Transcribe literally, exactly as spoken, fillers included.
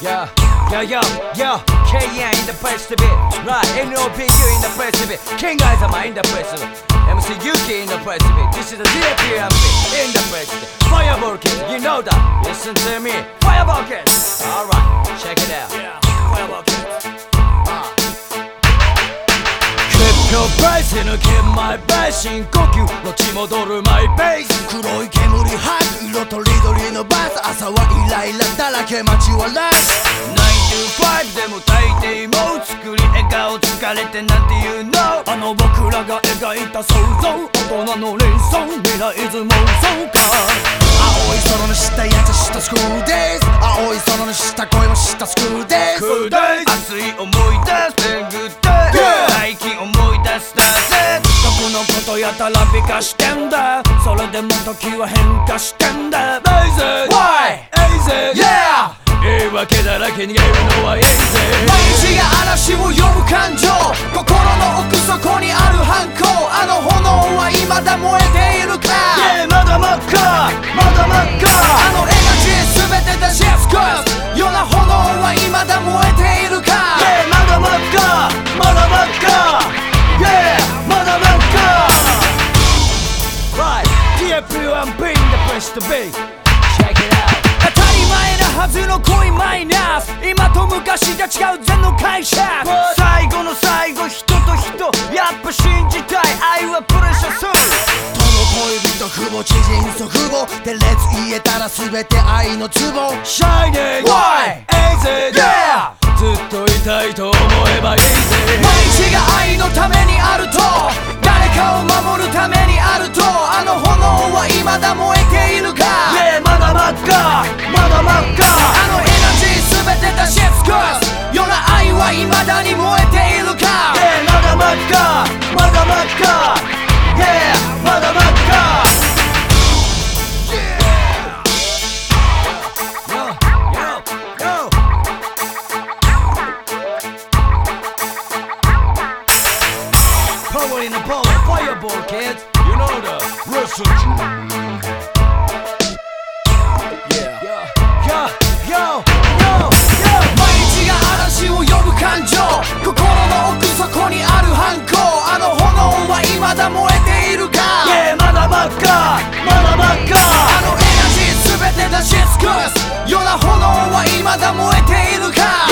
Yeah, yeah, yo, yo, K N in the place to be. Right, N O P U in the place to be. King Aizama in the place to be. M C Yuki in the place to be. This is the D A P M C in the place to be. Fireball Kids, you know that. Listen to me. Fireball Kids. Alright, check it out. Yeah, Fireball Kids. 血票ベース抜けマイベース深呼吸のち戻るマイベース黒い煙吐く色とりどりのバス朝はイライラだらけ街はラッシュナイントゥファイブでも大抵もう作り笑顔疲れてなんて言うのあの僕らが描いた想像大人の連想未来図妄想か青い空の下やつしたスクールデイズ青い空の下恋をしたスクールデイズ熱い思い出すグッデイ最近思い出すだぜどこのことやたら美化してんだそれでも時は変化してんだ Lazy Why? Easy Yeah! 言い訳だらけ逃げるのは Easy 毎日が嵐を呼ぶ感情心の奥底にある反抗あの炎は未だ燃えているか Yeah まだ真っ赤まだ真っ赤あのエナジー全て出し尽くすような炎は未だ燃えているか Yeah まだ真っ赤まだ真っ赤 Yeah まだ真っ赤 Right D A P M P in the place to be Check it out 当たり前なはずの恋マイナス今と昔じゃ違う全の会社最後の最後人と人やっぱ信じたい愛はプレッシャーするその恋人久保知人祖父母で列言えたら全て愛のツボ Shining Why? Easy Yeah ずっといたいと思えば Easy 毎日が愛のためにあると誰かを守るためにあるとあの炎は未だ燃えているか Yeah まだ真っ赤まだ真っ赤あのエナジー全て出し尽くすような愛は未だに燃えているか Yeah まだ真っ赤まだ真っ赤 Yeah まだ真っ赤 Power in the power, fireball kids, you know the recipe. Yeah, yeah, yeah, yo, yo, yo. 毎日が嵐を呼ぶ感情心の奥底にある反抗あの炎は未だ燃えているか Yeah, まだ真っ赤、まだ真っ赤。 あのエナジー全て出し尽くすような炎は未だ燃えているか